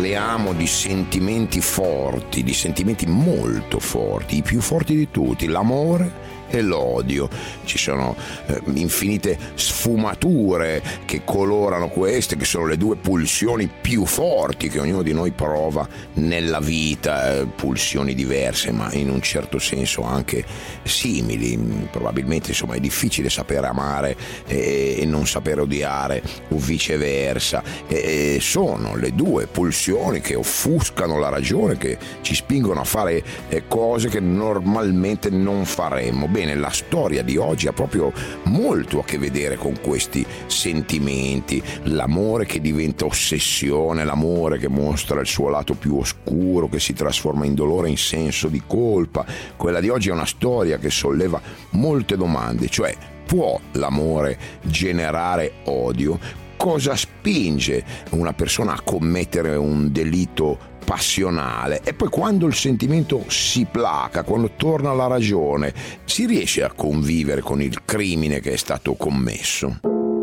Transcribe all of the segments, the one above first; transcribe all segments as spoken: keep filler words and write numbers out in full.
parliamo di sentimenti forti, di sentimenti molto forti, i più forti di tutti, l'amore e l'odio. Ci sono eh, infinite sfumature che colorano queste, che sono le due pulsioni più forti che ognuno di noi prova nella vita, eh, pulsioni diverse ma in un certo senso anche simili. Probabilmente insomma è difficile sapere amare e, e non sapere odiare o viceversa. E sono le due pulsioni che offuscano la ragione, che ci spingono a fare eh, cose che normalmente non faremmo. Bene, la storia di oggi ha proprio molto a che vedere con questi sentimenti, l'amore che diventa ossessione, l'amore che mostra il suo lato più oscuro, che si trasforma in dolore, in senso di colpa. Quella di oggi è una storia che solleva molte domande, cioè: può l'amore generare odio? Cosa spinge una persona a commettere un delitto passionale? E poi, quando il sentimento si placa, quando torna la ragione, si riesce a convivere con il crimine che è stato commesso?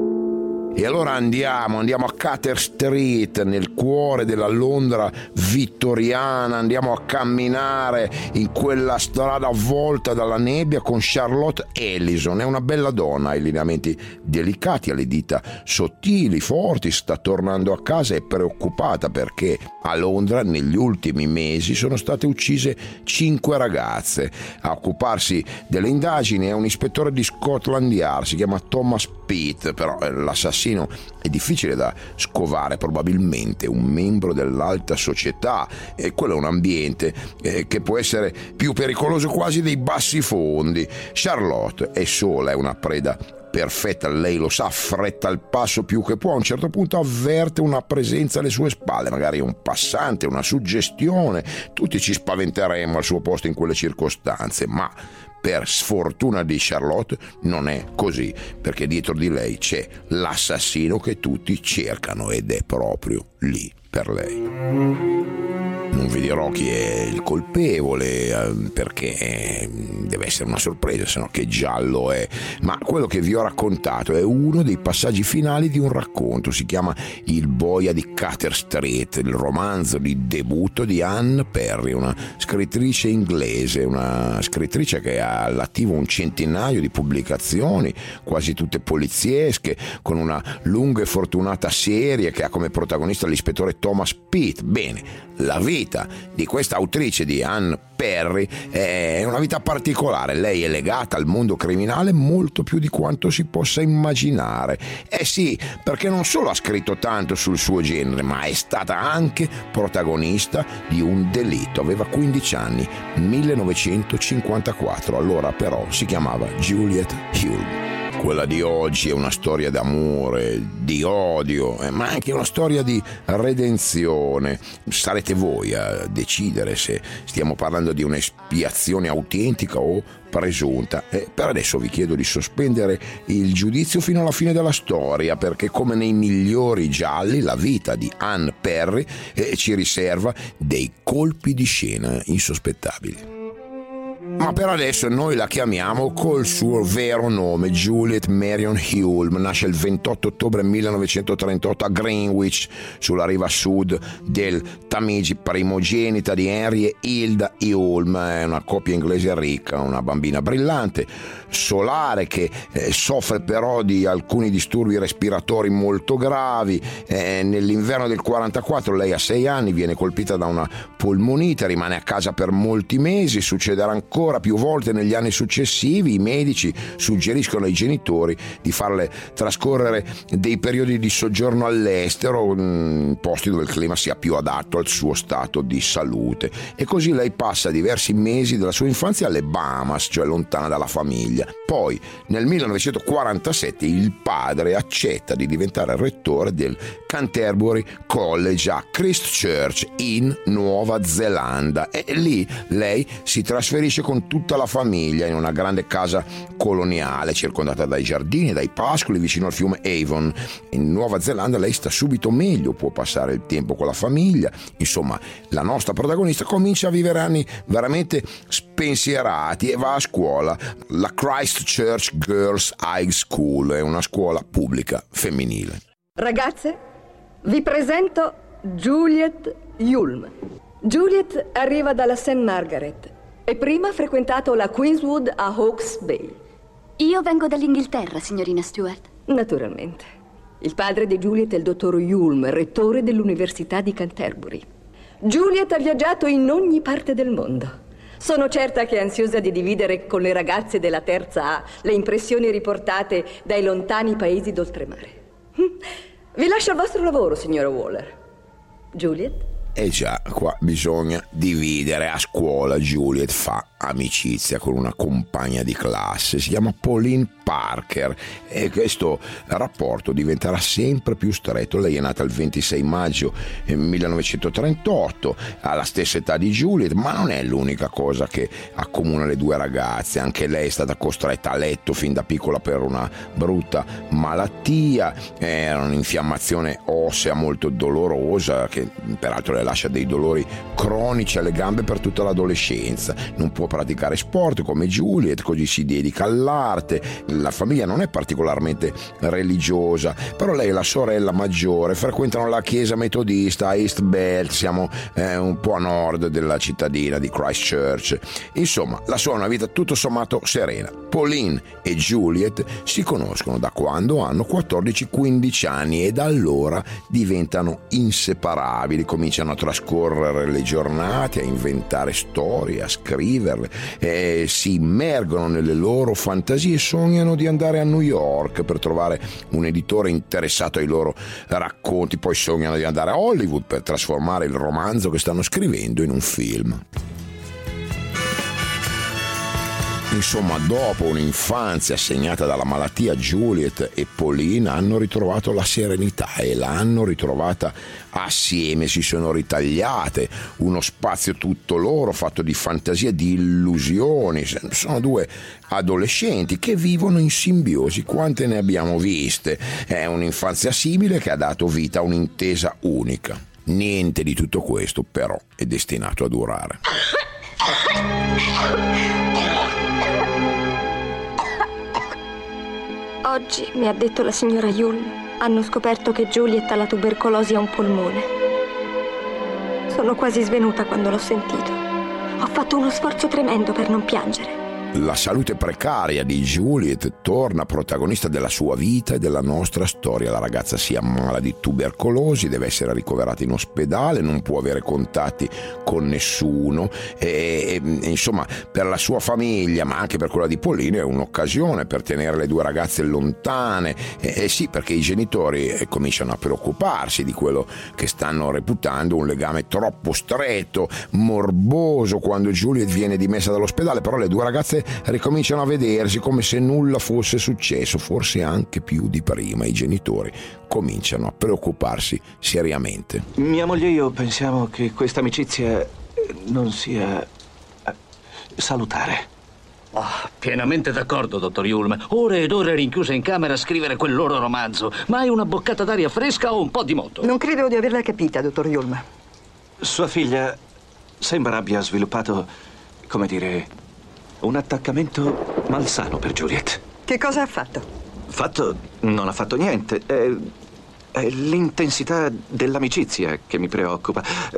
E allora andiamo, andiamo a Carter Street, nel cuore della Londra vittoriana, andiamo a camminare in quella strada avvolta dalla nebbia con Charlotte Ellison. È una bella donna, ha i lineamenti delicati, ha le dita sottili, forti, sta tornando a casa, è preoccupata perché a Londra negli ultimi mesi sono state uccise cinque ragazze. A occuparsi delle indagini è un ispettore di Scotland Yard, si chiama Thomas Pitt, però l'assassino è difficile da scovare, probabilmente un membro dell'alta società, e quello è un ambiente eh, che può essere più pericoloso quasi dei bassi fondi. Charlotte è sola, è una preda perfetta, lei lo sa, fretta il passo più che può. A un certo punto avverte una presenza alle sue spalle, magari un passante, una suggestione. Tutti ci spaventeremmo al suo posto in quelle circostanze, ma per sfortuna di Charlotte non è così, perché dietro di lei c'è l'assassino che tutti cercano ed è proprio lì per lei. Non vi dirò chi è il colpevole, perché deve essere una sorpresa, se no che giallo è. Ma quello che vi ho raccontato è uno dei passaggi finali di un racconto. Si chiama Il boia di Carter Street, il romanzo di debutto di Anne Perry, una scrittrice inglese, una scrittrice che ha all'attivo un centinaio di pubblicazioni, quasi tutte poliziesche, con una lunga e fortunata serie che ha come protagonista l'ispettore Thomas Pitt. Bene, la vita di questa autrice, di Anne Perry, è una vita particolare. Lei è legata al mondo criminale molto più di quanto si possa immaginare. Eh sì, perché non solo ha scritto tanto sul suo genere, ma è stata anche protagonista di un delitto. Aveva quindici anni, millenovecentocinquantaquattro, allora però si chiamava Juliet Hulme. Quella di oggi è una storia d'amore, di odio, eh, ma anche una storia di redenzione. Sarete voi a decidere se stiamo parlando di un'espiazione autentica o presunta. E per adesso vi chiedo di sospendere il giudizio fino alla fine della storia, perché come nei migliori gialli la vita di Anne Perry eh, ci riserva dei colpi di scena insospettabili. Ma per adesso noi la chiamiamo col suo vero nome, Juliet Marion Hulme. Nasce il ventotto ottobre millenovecentotrentotto a Greenwich, sulla riva sud del Tamigi, primogenita di Henry e Hilda Hulme. È una coppia inglese ricca, una bambina brillante, solare, che eh, soffre però di alcuni disturbi respiratori molto gravi. Eh, nell'inverno del quarantaquattro lei ha sei anni, viene colpita da una polmonite, rimane a casa per molti mesi. Succederà ancora più volte negli anni successivi. I medici suggeriscono ai genitori di farle trascorrere dei periodi di soggiorno all'estero, in posti dove il clima sia più adatto al suo stato di salute, e così lei passa diversi mesi della sua infanzia alle Bahamas, cioè lontana dalla famiglia. Poi nel millenovecentoquarantasette il padre accetta di diventare rettore del Canterbury College a Christchurch in Nuova Zelanda, e lì lei si trasferisce con tutta la famiglia in una grande casa coloniale circondata dai giardini e dai pascoli vicino al fiume Avon. In Nuova Zelanda lei sta subito meglio, può passare il tempo con la famiglia. Insomma, la nostra protagonista comincia a vivere anni veramente spensierati e va a scuola. La Christchurch Girls High School è una scuola pubblica femminile. Ragazze, vi presento Juliet Yulm. Juliet arriva dalla Saint Margaret e prima ha frequentato la Queenswood a Hawke's Bay. Io vengo dall'Inghilterra, signorina Stewart. Naturalmente. Il padre di Juliet è il dottor Yulm, rettore dell'Università di Canterbury. Juliet ha viaggiato in ogni parte del mondo. Sono certa che è ansiosa di dividere con le ragazze della terza A le impressioni riportate dai lontani paesi d'oltremare. Vi lascio al vostro lavoro, signora Waller. Juliet? E già, qua bisogna dividere. A scuola Juliet fa amicizia con una compagna di classe, si chiama Pauline Parker, e questo rapporto diventerà sempre più stretto. Lei è nata il ventisei maggio millenovecentotrentotto, ha la stessa età di Juliet, ma non è l'unica cosa che accomuna le due ragazze. Anche lei è stata costretta a letto fin da piccola per una brutta malattia, era un'infiammazione ossea molto dolorosa che peraltro le lascia dei dolori cronici alle gambe per tutta l'adolescenza. Non può praticare sport come Juliet, così si dedica all'arte. La famiglia non è particolarmente religiosa, però lei e la sorella maggiore frequentano la chiesa metodista a East Belt, siamo eh, un po' a nord della cittadina di Christchurch. Insomma, la sua è una vita tutto sommato serena. Pauline e Juliet si conoscono da quando hanno quattordici quindici anni e da allora diventano inseparabili, cominciano a trascorrere le giornate, a inventare storie, a scriverle, e si immergono nelle loro fantasie e sognano di andare a New York per trovare un editore interessato ai loro racconti, poi sognano di andare a Hollywood per trasformare il romanzo che stanno scrivendo in un film. Insomma, dopo un'infanzia segnata dalla malattia, Juliet e Pauline hanno ritrovato la serenità e l'hanno ritrovata assieme, si sono ritagliate uno spazio tutto loro fatto di fantasie, di illusioni. Sono due adolescenti che vivono in simbiosi, quante ne abbiamo viste. È un'infanzia simile che ha dato vita a un'intesa unica. Niente di tutto questo però è destinato a durare. Oggi, mi ha detto la signora Yulm, hanno scoperto che Juliet ha la tubercolosi a un polmone. Sono quasi svenuta quando l'ho sentito. Ho fatto uno sforzo tremendo per non piangere. La salute precaria di Juliet torna protagonista della sua vita e della nostra storia. La ragazza si ammala di tubercolosi, deve essere ricoverata in ospedale, non può avere contatti con nessuno e, e insomma, per la sua famiglia, ma anche per quella di Pauline, è un'occasione per tenere le due ragazze lontane. E, e sì, perché i genitori eh, cominciano a preoccuparsi di quello che stanno reputando un legame troppo stretto, morboso, quando Juliet viene dimessa dall'ospedale. Però le due ragazze ricominciano a vedersi come se nulla fosse successo, forse anche più di prima. I genitori cominciano a preoccuparsi seriamente. Mia moglie e io pensiamo che questa amicizia non sia salutare. Oh, pienamente d'accordo, dottor Yulm. Ore ed ore rinchiuse in camera a scrivere quel loro romanzo. Mai una boccata d'aria fresca o un po' di moto? Non credo di averla capita, dottor Yulm. Sua figlia sembra abbia sviluppato, come dire, un attaccamento malsano per Juliet. Che cosa ha fatto? Fatto? Non ha fatto niente. È, è l'intensità dell'amicizia che mi preoccupa.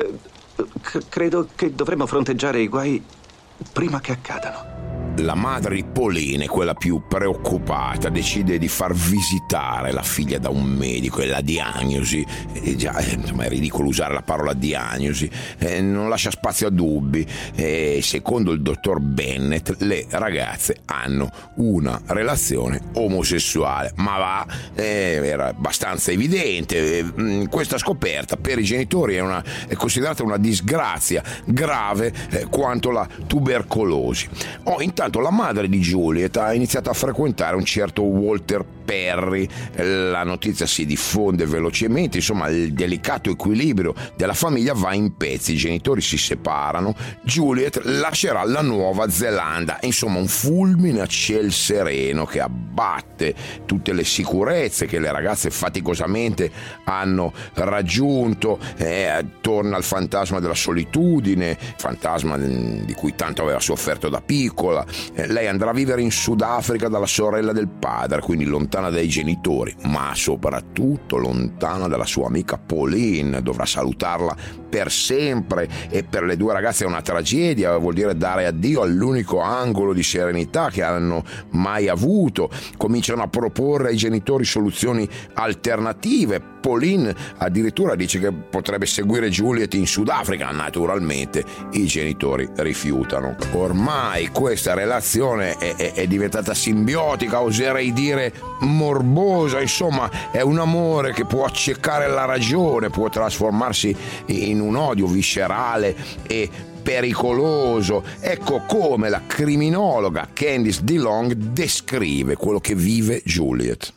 C- credo che dovremmo fronteggiare i guai prima che accadano. La madre di Pauline, quella più preoccupata, decide di far visitare la figlia da un medico e la diagnosi, eh, già, insomma, è ridicolo usare la parola diagnosi, eh, non lascia spazio a dubbi. Eh, secondo il dottor Bennett le ragazze hanno una relazione omosessuale. Ma va, eh, era abbastanza evidente. Eh, questa scoperta per i genitori è, una, è considerata una disgrazia grave eh, quanto la tubercolosi. Oh, intanto la madre di Juliet ha iniziato a frequentare un certo Walter Perry. La notizia si diffonde velocemente, insomma il delicato equilibrio della famiglia va in pezzi, i genitori si separano, Juliet lascerà la Nuova Zelanda, insomma un fulmine a ciel sereno che abbatte tutte le sicurezze che le ragazze faticosamente hanno raggiunto. Eh, torna il fantasma della solitudine, fantasma di cui tanto aveva sofferto da piccola. Eh, lei andrà a vivere in Sudafrica dalla sorella del padre, quindi lontana dai genitori, ma soprattutto lontana dalla sua amica Pauline. Dovrà salutarla per sempre, e per le due ragazze è una tragedia, vuol dire dare addio all'unico angolo di serenità che hanno mai avuto. Cominciano a proporre ai genitori soluzioni alternative. Pauline addirittura dice che potrebbe seguire Juliet in Sudafrica. Naturalmente i genitori rifiutano. Ormai questa relazione è, è, è diventata simbiotica, oserei dire morbosa. Insomma, è un amore che può accecare la ragione, può trasformarsi in un odio viscerale e pericoloso. Ecco come la criminologa Candice DeLong descrive quello che vive Juliet.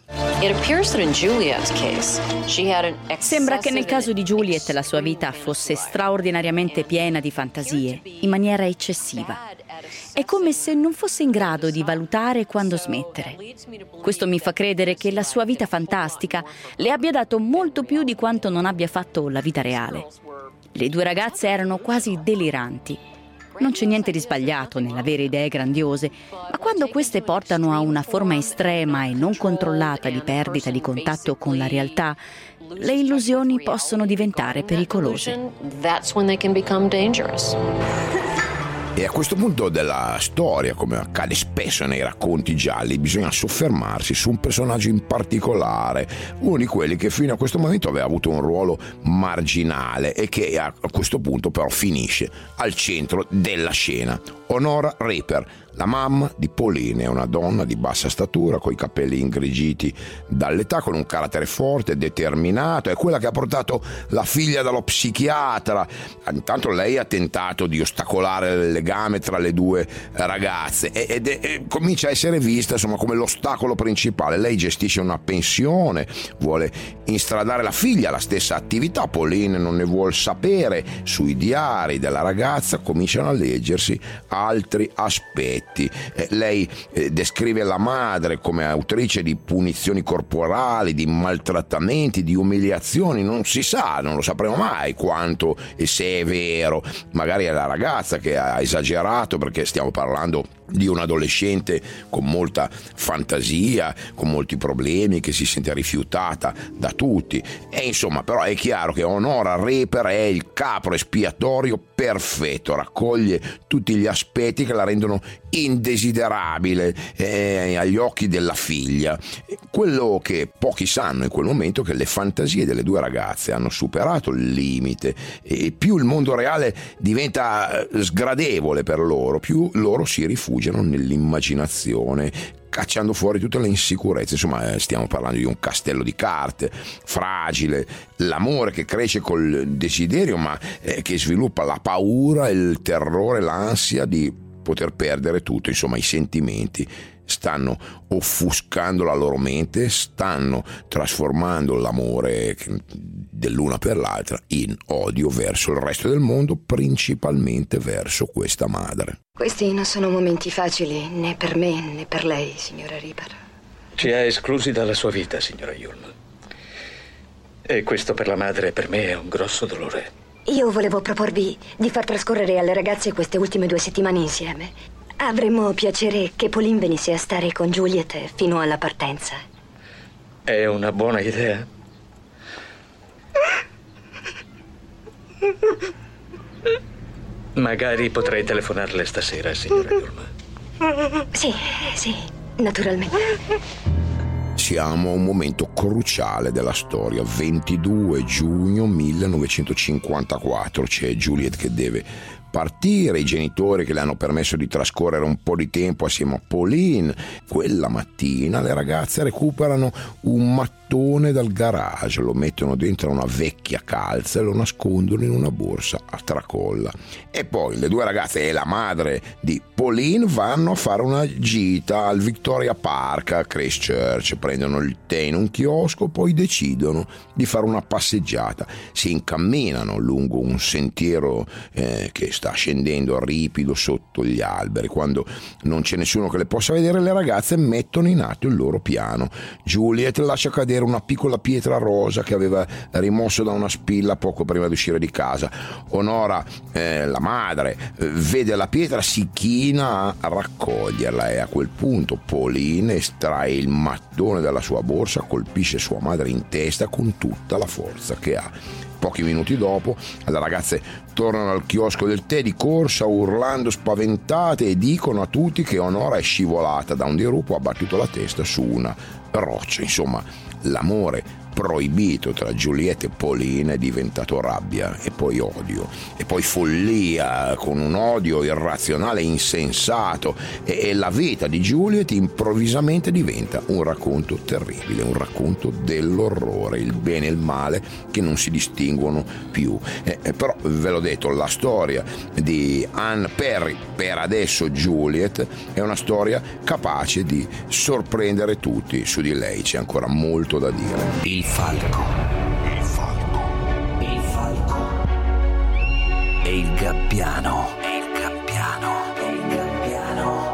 Sembra che nel caso di Juliet la sua vita fosse straordinariamente piena di fantasie, in maniera eccessiva. È come se non fosse in grado di valutare quando smettere. Questo mi fa credere che la sua vita fantastica le abbia dato molto più di quanto non abbia fatto la vita reale. Le due ragazze erano quasi deliranti. Non c'è niente di sbagliato nell'avere idee grandiose, ma quando queste portano a una forma estrema e non controllata di perdita di contatto con la realtà, le illusioni possono diventare pericolose. E a questo punto della storia, come accade spesso nei racconti gialli, bisogna soffermarsi su un personaggio in particolare, uno di quelli che fino a questo momento aveva avuto un ruolo marginale e che a questo punto però finisce al centro della scena. Honora Reaper, la mamma di Pauline, è una donna di bassa statura, coi capelli ingrigiti dall'età, con un carattere forte, determinato. È quella che ha portato la figlia dallo psichiatra. Intanto lei ha tentato di ostacolare il legame tra le due ragazze ed è, e comincia a essere vista insomma come l'ostacolo principale. Lei gestisce una pensione, vuole instradare la figlia alla stessa attività. Pauline non ne vuol sapere. Sui diari della ragazza cominciano a leggersi altri aspetti. Eh, lei eh, descrive la madre come autrice di punizioni corporali, di maltrattamenti, di umiliazioni. Non si sa, non lo sapremo mai quanto e se è vero. Magari è la ragazza che ha esagerato, perché stiamo parlando di un adolescente con molta fantasia, con molti problemi, che si sente rifiutata da tutti. E insomma, però è chiaro che Honora Reaper è il capro espiatorio perfetto, raccoglie tutti gli aspetti che la rendono indesiderabile eh, agli occhi della figlia. Quello che pochi sanno in quel momento è che le fantasie delle due ragazze hanno superato il limite, e più il mondo reale diventa sgradevole per loro, più loro si rifugiano nell'immaginazione, cacciando fuori tutte le insicurezze. Insomma, stiamo parlando di un castello di carte fragile, l'amore che cresce col desiderio, ma eh, che sviluppa la paura, il terrore, l'ansia di poter perdere tutto. Insomma, i sentimenti stanno offuscando la loro mente, stanno trasformando l'amore dell'una per l'altra in odio verso il resto del mondo, principalmente verso questa madre. Questi non sono momenti facili né per me né per lei, signora Reaper. Ci ha esclusi dalla sua vita, signora Yulm. E questo per la madre e per me è un grosso dolore. Io volevo proporvi di far trascorrere alle ragazze queste ultime due settimane insieme. Avremmo piacere che Pauline venisse a stare con Juliet fino alla partenza. È una buona idea. Magari potrei telefonarle stasera, signora Yulm. Sì, sì, naturalmente. Siamo a un momento cruciale della storia. Ventidue giugno millenovecentocinquantaquattro. C'è Juliet che deve partire, i genitori che le hanno permesso di trascorrere un po' di tempo assieme a Pauline. Quella mattina le ragazze recuperano un mattone dal garage, lo mettono dentro una vecchia calza e lo nascondono in una borsa a tracolla. E poi le due ragazze e la madre di Pauline vanno a fare una gita al Victoria Park a Christchurch, prendono il tè in un chiosco, poi decidono di fare una passeggiata. Si incamminano lungo un sentiero eh, che sta scendendo ripido sotto gli alberi. Quando non c'è nessuno che le possa vedere, le ragazze mettono in atto il loro piano. Juliet lascia cadere una piccola pietra rosa che aveva rimosso da una spilla poco prima di uscire di casa. Honora, eh, la madre, eh, vede la pietra, si china a raccoglierla, e a quel punto Pauline estrae il mattone dalla sua borsa, colpisce sua madre in testa con tutta la forza che ha Pochi minuti dopo le ragazze tornano al chiosco del tè di corsa urlando spaventate e dicono a tutti che Onora è scivolata da un dirupo, ha battuto la testa su una roccia. Insomma, l'amore proibito tra Juliette e Pauline è diventato rabbia e poi odio e poi follia, con un odio irrazionale e insensato, e, e la vita di Juliette improvvisamente diventa un racconto terribile, un racconto dell'orrore, il bene e il male che non si distinguono più. Eh, eh, però ve l'ho detto, la storia di Anne Perry, per adesso Juliette, è una storia capace di sorprendere tutti. Su di lei c'è ancora molto da dire. Il falco, il falco, il falco e il gabbiano, e il gabbiano, e il gabbiano.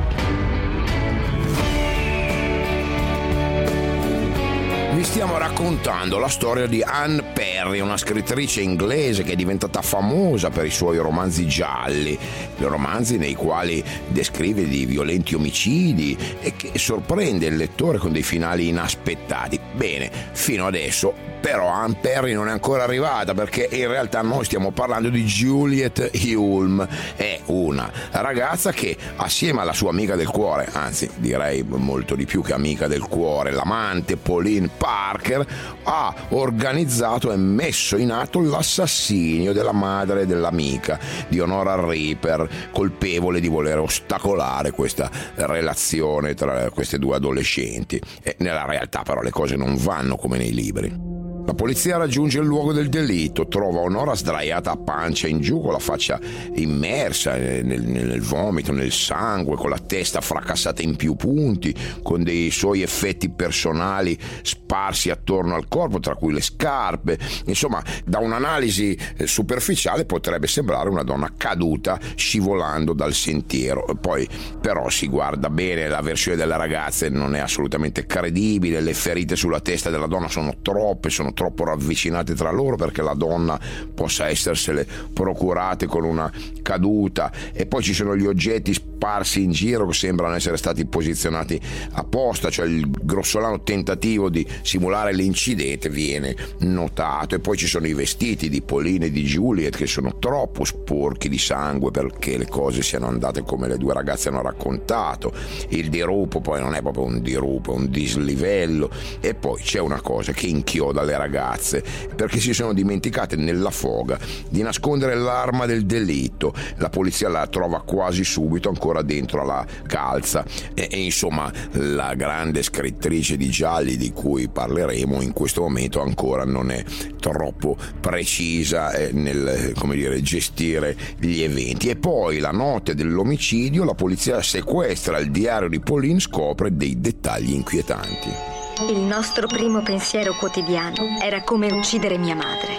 Vi stiamo raccontando la storia di Anne Perry, una scrittrice inglese che è diventata famosa per i suoi romanzi gialli, romanzi nei quali descrive di violenti omicidi e che sorprende il lettore con dei finali inaspettati. Bene, fino adesso però Anne Perry non è ancora arrivata, perché in realtà noi stiamo parlando di Juliette Hulme. È una ragazza che assieme alla sua amica del cuore, anzi direi molto di più che amica del cuore, l'amante Pauline Parker, ha organizzato e messo in atto l'assassinio della madre dell'amica di Honora Reaper, colpevole di voler ostacolare questa relazione tra queste due adolescenti. E nella realtà però le cose non vanno come nei libri. La polizia raggiunge il luogo del delitto, trova Honora sdraiata a pancia in giù, con la faccia immersa nel, nel vomito, nel sangue, con la testa fracassata in più punti, con dei suoi effetti personali sparsi attorno al corpo, tra cui le scarpe. Insomma, da un'analisi superficiale potrebbe sembrare una donna caduta scivolando dal sentiero. Poi però si guarda bene, la versione delle ragazze non è assolutamente credibile, le ferite sulla testa della donna sono troppe, sono troppo ravvicinate tra loro perché la donna possa essersele procurate con una caduta. E poi ci sono gli oggetti sparsi in giro che sembrano essere stati posizionati apposta, cioè il grossolano tentativo di simulare l'incidente viene notato. E poi ci sono i vestiti di Pauline e di Juliette che sono troppo sporchi di sangue perché le cose siano andate come le due ragazze hanno raccontato. Il dirupo poi non è proprio un dirupo, è un dislivello. E poi c'è una cosa che inchioda le ragazze, perché si sono dimenticate nella foga di nascondere l'arma del delitto. La polizia la trova quasi subito ancora dentro alla calza e, e insomma la grande scrittrice di gialli di cui parleremo in questo momento ancora non è troppo precisa eh, nel, come dire, gestire gli eventi. E poi la notte dell'omicidio la polizia sequestra il diario di Pauline, scopre dei dettagli inquietanti. Il nostro primo pensiero quotidiano era come uccidere mia madre.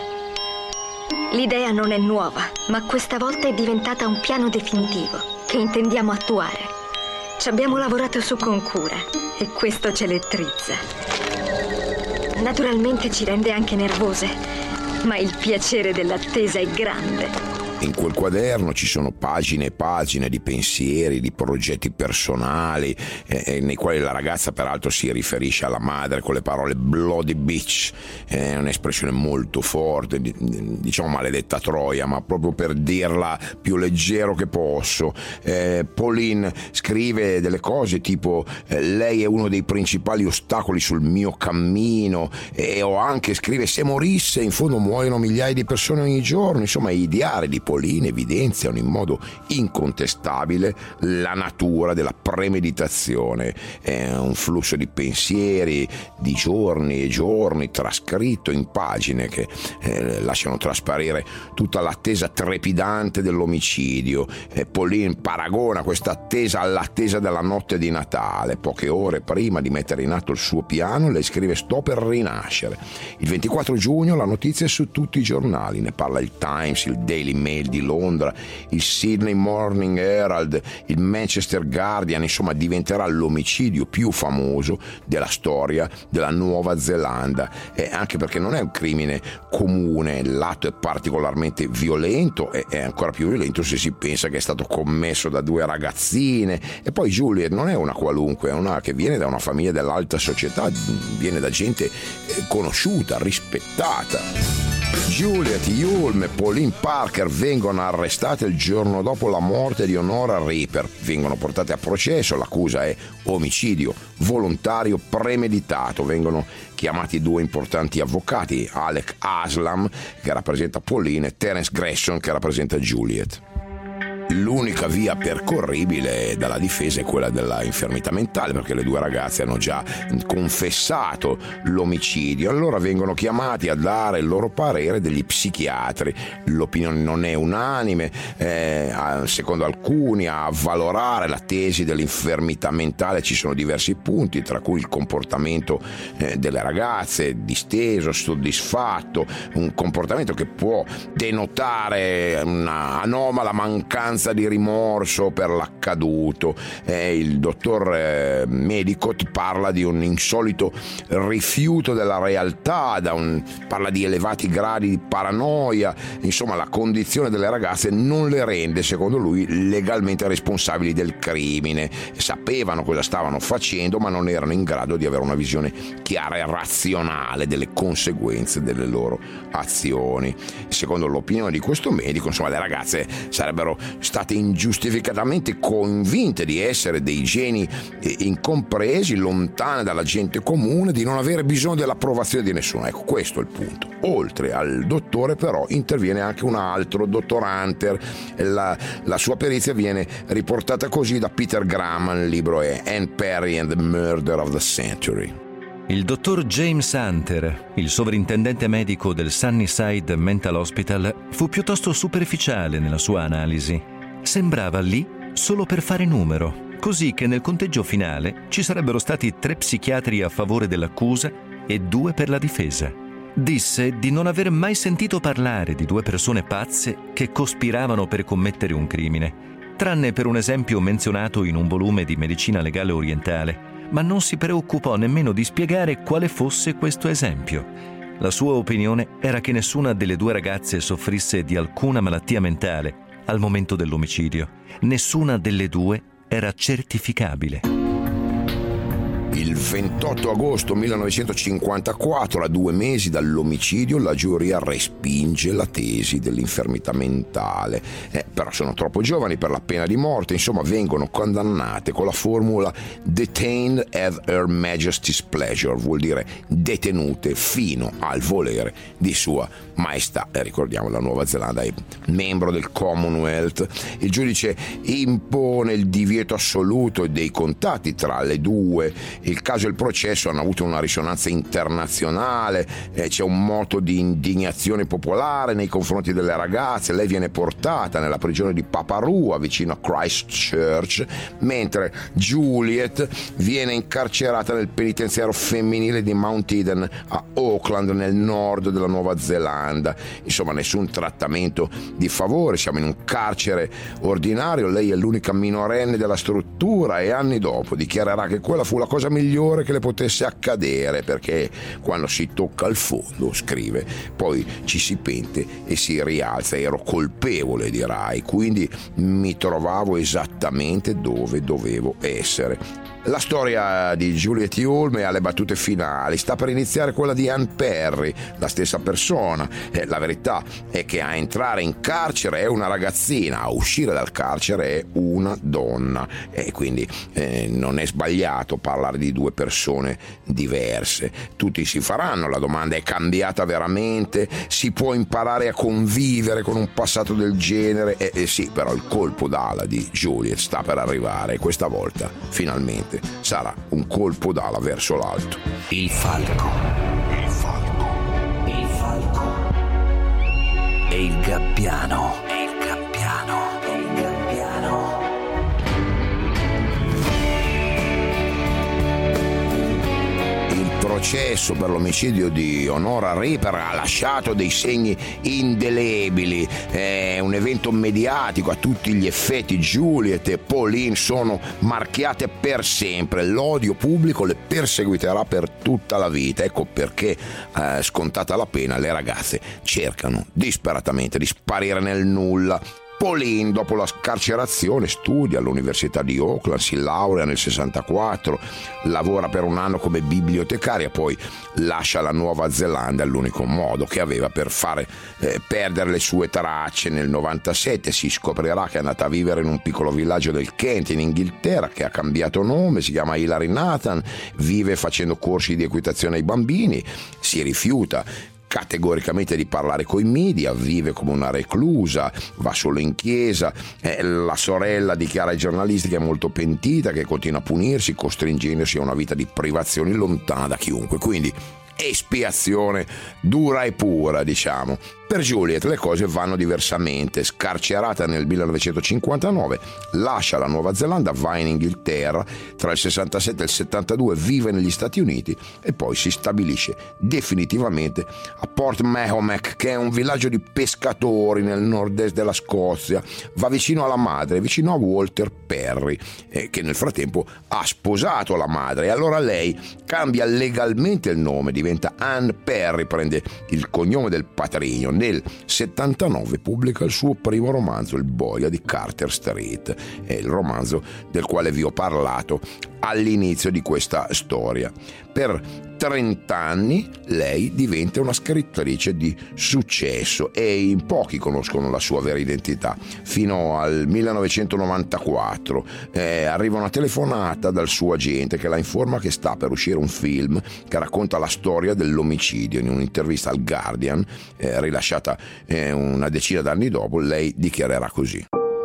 L'idea non è nuova, ma questa volta è diventata un piano definitivo che intendiamo attuare. Ci abbiamo lavorato su con cura e questo ci elettrizza. Naturalmente ci rende anche nervose, ma il piacere dell'attesa è grande. In quel quaderno ci sono pagine e pagine di pensieri, di progetti personali, eh, nei quali la ragazza peraltro si riferisce alla madre con le parole bloody bitch, è eh, un'espressione molto forte, diciamo maledetta troia, ma proprio per dirla più leggero che posso. Eh, Pauline scrive delle cose tipo eh, lei è uno dei principali ostacoli sul mio cammino, e o anche scrive se morisse in fondo muoiono migliaia di persone ogni giorno. Insomma, i diari di Pauline evidenziano in modo incontestabile la natura della premeditazione. È un flusso di pensieri, di giorni e giorni, trascritto in pagine che eh, lasciano trasparire tutta l'attesa trepidante dell'omicidio. Eh, Pauline paragona questa attesa all'attesa della notte di Natale. Poche ore prima di mettere in atto il suo piano, lei scrive sto per rinascere. Il ventiquattro giugno la notizia è su tutti i giornali, ne parla il Times, il Daily Mail di Londra, il Sydney Morning Herald, il Manchester Guardian. Insomma, diventerà l'omicidio più famoso della storia della Nuova Zelanda, e anche perché non è un crimine comune, l'atto è particolarmente violento e è ancora più violento se si pensa che è stato commesso da due ragazzine. E poi Juliette non è una qualunque, è una che viene da una famiglia dell'alta società, viene da gente conosciuta, rispettata. Juliet Hulme e Pauline Parker vengono arrestate il giorno dopo la morte di Honora Reaper. Vengono portate a processo, l'accusa è omicidio volontario premeditato. Vengono chiamati due importanti avvocati, Alec Aslam, che rappresenta Pauline, e Terence Gresham, che rappresenta Juliet. L'unica via percorribile dalla difesa è quella della infermità mentale, perché le due ragazze hanno già confessato l'omicidio. Allora vengono chiamati a dare il loro parere degli psichiatri. L'opinione non è unanime, eh, secondo alcuni a valorare la tesi dell'infermità mentale ci sono diversi punti, tra cui il comportamento eh, delle ragazze disteso, soddisfatto, un comportamento che può denotare una anomala mancanza di rimorso per l'accaduto. Eh, il dottor eh, Medicott parla di un insolito rifiuto della realtà, da un, parla di elevati gradi di paranoia. Insomma, la condizione delle ragazze non le rende, secondo lui, legalmente responsabili del crimine. Sapevano cosa stavano facendo, ma non erano in grado di avere una visione chiara e razionale delle conseguenze delle loro azioni. Secondo l'opinione di questo medico, insomma, le ragazze sarebbero state ingiustificatamente convinte di essere dei geni incompresi, lontane dalla gente comune, di non avere bisogno dell'approvazione di nessuno. Ecco, questo è il punto. Oltre al dottore, però, interviene anche un altro, dottor Hunter. La, la sua perizia viene riportata così da Peter Graham, il libro è Anne Perry and the Murder of the Century. Il dottor James Hunter, il sovrintendente medico del Sunnyside Mental Hospital, fu piuttosto superficiale nella sua analisi. Sembrava lì solo per fare numero, così che nel conteggio finale ci sarebbero stati tre psichiatri a favore dell'accusa e due per la difesa. Disse di non aver mai sentito parlare di due persone pazze che cospiravano per commettere un crimine, tranne per un esempio menzionato in un volume di medicina legale orientale, ma non si preoccupò nemmeno di spiegare quale fosse questo esempio. La sua opinione era che nessuna delle due ragazze soffrisse di alcuna malattia mentale al momento dell'omicidio. Nessuna delle due era certificabile. Il ventotto agosto millenovecentocinquantaquattro, a due mesi dall'omicidio, la giuria respinge la tesi dell'infermità mentale. Eh, però sono troppo giovani per la pena di morte, insomma vengono condannate con la formula detained at Her Majesty's pleasure, vuol dire detenute fino al volere di Sua Maestà. Eh, ricordiamo, la Nuova Zelanda è membro del Commonwealth. Il giudice impone il divieto assoluto dei contatti tra le due. Il caso e il processo hanno avuto una risonanza internazionale, eh, c'è un moto di indignazione popolare nei confronti delle ragazze. Lei viene portata nella prigione di Paparua vicino a Christchurch, mentre Juliet viene incarcerata nel penitenziario femminile di Mount Eden a Auckland, nel nord della Nuova Zelanda. Insomma, nessun trattamento di favore, siamo in un carcere ordinario. Lei è l'unica minorenne della struttura e anni dopo dichiarerà che quella fu la cosa migliore che le potesse accadere, perché quando si tocca il fondo, scrive, poi ci si pente e si rialza. Ero colpevole, dirai, quindi mi trovavo esattamente dove dovevo essere. La storia di Juliet Hulme ha le battute finali, sta per iniziare quella di Anne Perry, la stessa persona. Eh, la verità è che a entrare in carcere è una ragazzina, a uscire dal carcere è una donna, e quindi eh, non è sbagliato parlare di due persone diverse. Tutti si faranno la domanda: è cambiata veramente? Si può imparare a convivere con un passato del genere? Eh, eh sì, però il colpo d'ala di Juliet sta per arrivare, e questa volta finalmente sarà un colpo d'ala verso l'alto. Il falco. Il falco. Il falco. E il gabbiano. E il gabbiano. E il gabbiano. Il processo per l'omicidio di Honora Reaper ha lasciato dei segni indelebili, è un evento mediatico a tutti gli effetti. Juliet e Pauline sono marchiate per sempre, l'odio pubblico le perseguiterà per tutta la vita. Ecco perché, eh, scontata la pena, le ragazze cercano disperatamente di sparire nel nulla. Pauline, dopo la scarcerazione, studia all'Università di Auckland, si laurea nel sessantaquattro, lavora per un anno come bibliotecaria, poi lascia la Nuova Zelanda, l'unico modo che aveva per fare eh, perdere le sue tracce. Nel novantasette si scoprirà che è andata a vivere in un piccolo villaggio del Kent in Inghilterra, che ha cambiato nome, si chiama Hilary Nathan, vive facendo corsi di equitazione ai bambini, si rifiuta categoricamente di parlare coi media, vive come una reclusa, va solo in chiesa. Eh, la sorella dichiara ai giornalisti che è molto pentita, che continua a punirsi, costringendosi a una vita di privazioni lontana da chiunque, quindi espiazione dura e pura, diciamo. Per Juliet le cose vanno diversamente. Scarcerata nel millenovecentocinquantanove, lascia la Nuova Zelanda, va in Inghilterra, tra il sessantasette e il settantadue vive negli Stati Uniti e poi si stabilisce definitivamente a Port Mahomack, che è un villaggio di pescatori nel nord-est della Scozia. Va vicino alla madre, vicino a Walter Perry, eh, che nel frattempo ha sposato la madre, e allora lei cambia legalmente il nome, diventa Anne Perry, prende il cognome del patrigno. Nel settantanove pubblica il suo primo romanzo, Il boia di Carter Street, è il romanzo del quale vi ho parlato all'inizio di questa storia. Per trent'anni lei diventa una scrittrice di successo e in pochi conoscono la sua vera identità, fino al millenovecentonovantaquattro. Eh, arriva una telefonata dal suo agente che la informa che sta per uscire un film che racconta la storia dell'omicidio. In un'intervista al Guardian, eh, rilasciata eh, una decina d'anni dopo, lei dichiarerà così: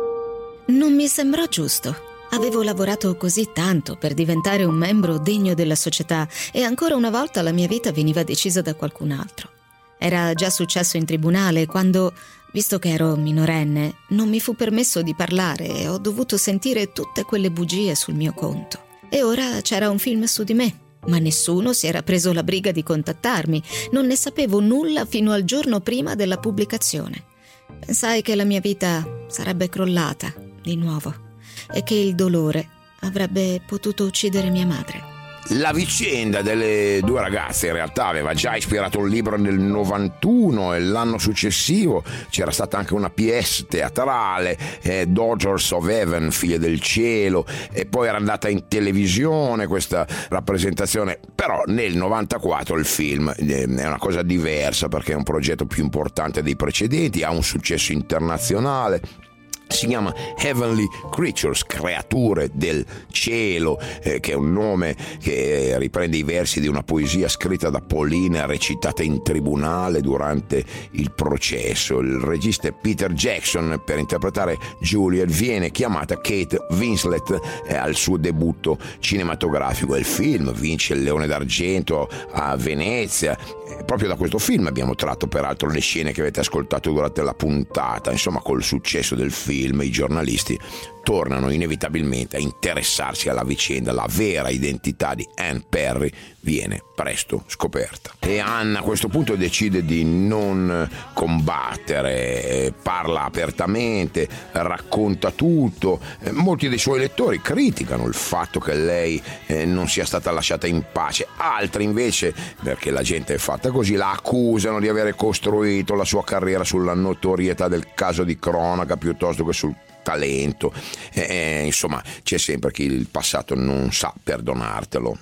non mi sembrò giusto. Avevo lavorato così tanto per diventare un membro degno della società e ancora una volta la mia vita veniva decisa da qualcun altro. Era già successo in tribunale quando, visto che ero minorenne, non mi fu permesso di parlare e ho dovuto sentire tutte quelle bugie sul mio conto. E ora c'era un film su di me, ma nessuno si era preso la briga di contattarmi. Non ne sapevo nulla fino al giorno prima della pubblicazione. Pensai che la mia vita sarebbe crollata di nuovo e che il dolore avrebbe potuto uccidere mia madre. La vicenda delle due ragazze in realtà aveva già ispirato un libro nel novantuno, e l'anno successivo c'era stata anche una pièce teatrale, eh, Daughters of Heaven, Figlie del cielo, e poi era andata in televisione questa rappresentazione. Però nel novantaquattro il film eh, è una cosa diversa, perché è un progetto più importante dei precedenti, ha un successo internazionale. Si chiama Heavenly Creatures, creature del cielo, eh, che è un nome che riprende i versi di una poesia scritta da Pauline, recitata in tribunale durante il processo. Il regista Peter Jackson, per interpretare Juliet, viene chiamata Kate Winslet eh, al suo debutto cinematografico. Il film vince il Leone d'Argento a Venezia. Eh, proprio da questo film abbiamo tratto peraltro le scene che avete ascoltato durante la puntata. Insomma, col successo del film i giornalisti tornano inevitabilmente a interessarsi alla vicenda. La vera identità di Anne Perry viene presto scoperta e Anne a questo punto decide di non combattere, parla apertamente, racconta tutto. Molti dei suoi lettori criticano il fatto che lei eh, non sia stata lasciata in pace, altri invece, perché la gente è fatta così, la accusano di avere costruito la sua carriera sulla notorietà del caso di cronaca piuttosto che sul talento. Eh, insomma, c'è sempre chi il passato non sa perdonartelo.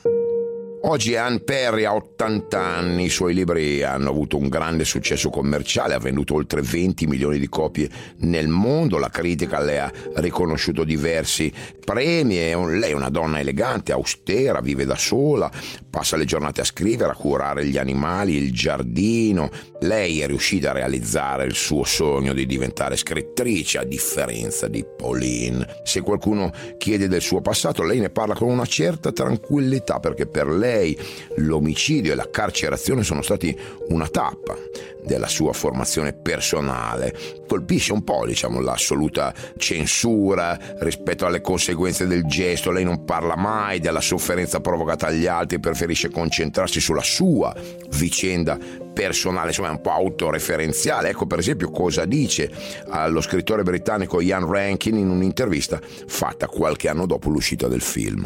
Oggi Anne Perry ha ottanta anni, i suoi libri hanno avuto un grande successo commerciale, ha venduto oltre venti milioni di copie nel mondo, la critica le ha riconosciuto diversi premi. Lei è una donna elegante, austera, vive da sola, passa le giornate a scrivere, a curare gli animali, il giardino. Lei è riuscita a realizzare il suo sogno di diventare scrittrice, a differenza di Pauline. Se qualcuno chiede del suo passato, lei ne parla con una certa tranquillità, perché per lei l'omicidio e la carcerazione sono stati una tappa della sua formazione personale. Colpisce un po', diciamo, l'assoluta censura rispetto alle conseguenze del gesto. Lei non parla mai della sofferenza provocata agli altri, preferisce concentrarsi sulla sua vicenda personale, insomma è un po' autoreferenziale. Ecco per esempio cosa dice allo scrittore britannico Ian Rankin in un'intervista fatta qualche anno dopo l'uscita del film.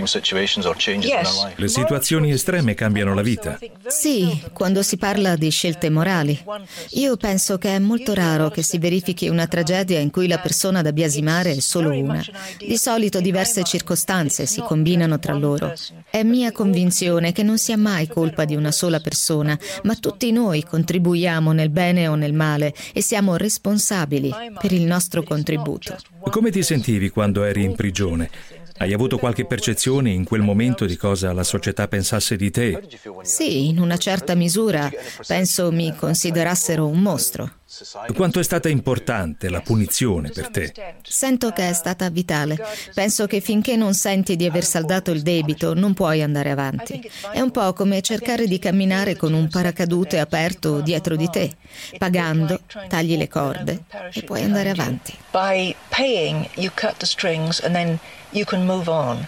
Le situazioni estreme cambiano la vita. Sì, quando si parla di scelte morali. Io penso che è molto raro che si verifichi una tragedia in cui la persona da biasimare è solo una. Di solito diverse circostanze si combinano tra loro. È mia convinzione che non sia mai colpa di una sola persona, ma tutti noi contribuiamo nel bene o nel male e siamo responsabili per il nostro contributo. Come ti sentivi quando eri in prigione? Hai avuto qualche percezione in quel momento di cosa la società pensasse di te? Sì, in una certa misura penso mi considerassero un mostro. Quanto è stata importante la punizione per te? Sento che è stata vitale. Penso che finché non senti di aver saldato il debito non puoi andare avanti. È un po' come cercare di camminare con un paracadute aperto dietro di te. Pagando, tagli le corde e puoi andare avanti. By paying, you cut the strings and then you can move on.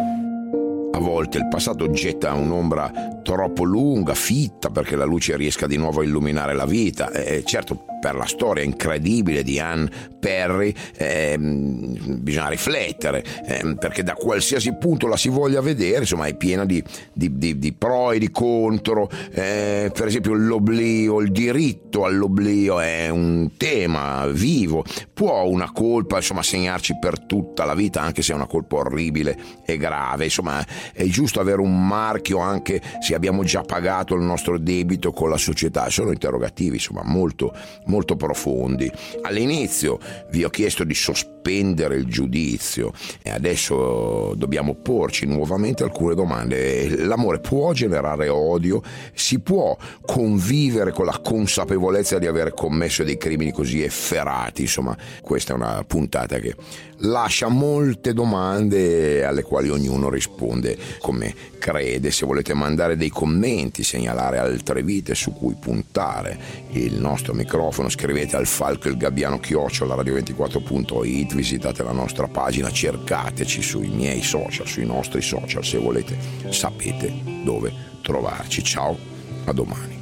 A volte il passato getta un'ombra troppo lunga, fitta, perché la luce riesca di nuovo a illuminare la vita. E certo, per la storia incredibile di Anne Perry eh, bisogna riflettere, eh, perché da qualsiasi punto la si voglia vedere, insomma, è piena di, di, di, di pro e di contro. Eh, per esempio l'oblio, il diritto all'oblio è un tema vivo. Può una colpa, insomma, segnarci per tutta la vita, anche se è una colpa orribile e grave. Insomma, è giusto avere un marchio anche se abbiamo già pagato il nostro debito con la società. Sono interrogativi, insomma, molto molto profondi. All'inizio vi ho chiesto di sospendere il giudizio e adesso dobbiamo porci nuovamente alcune domande. L'amore può generare odio? Si può convivere con la consapevolezza di aver commesso dei crimini così efferati? Insomma, questa è una puntata che lascia molte domande alle quali ognuno risponde come crede. Se volete mandare dei commenti, segnalare altre vite su cui puntare il nostro microfono, scrivete al falco il gabbiano chiocciola radio ventiquattro punto it, visitate la nostra pagina, cercateci sui miei social, sui nostri social, se volete sapete dove trovarci. Ciao, a domani.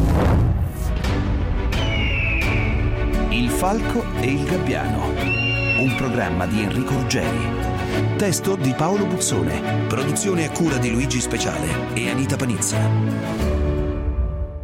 Il falco e il gabbiano, un programma di Enrico Ruggeri. Testo di Paolo Buzzone. Produzione a cura di Luigi Speciale e Anita Panizza.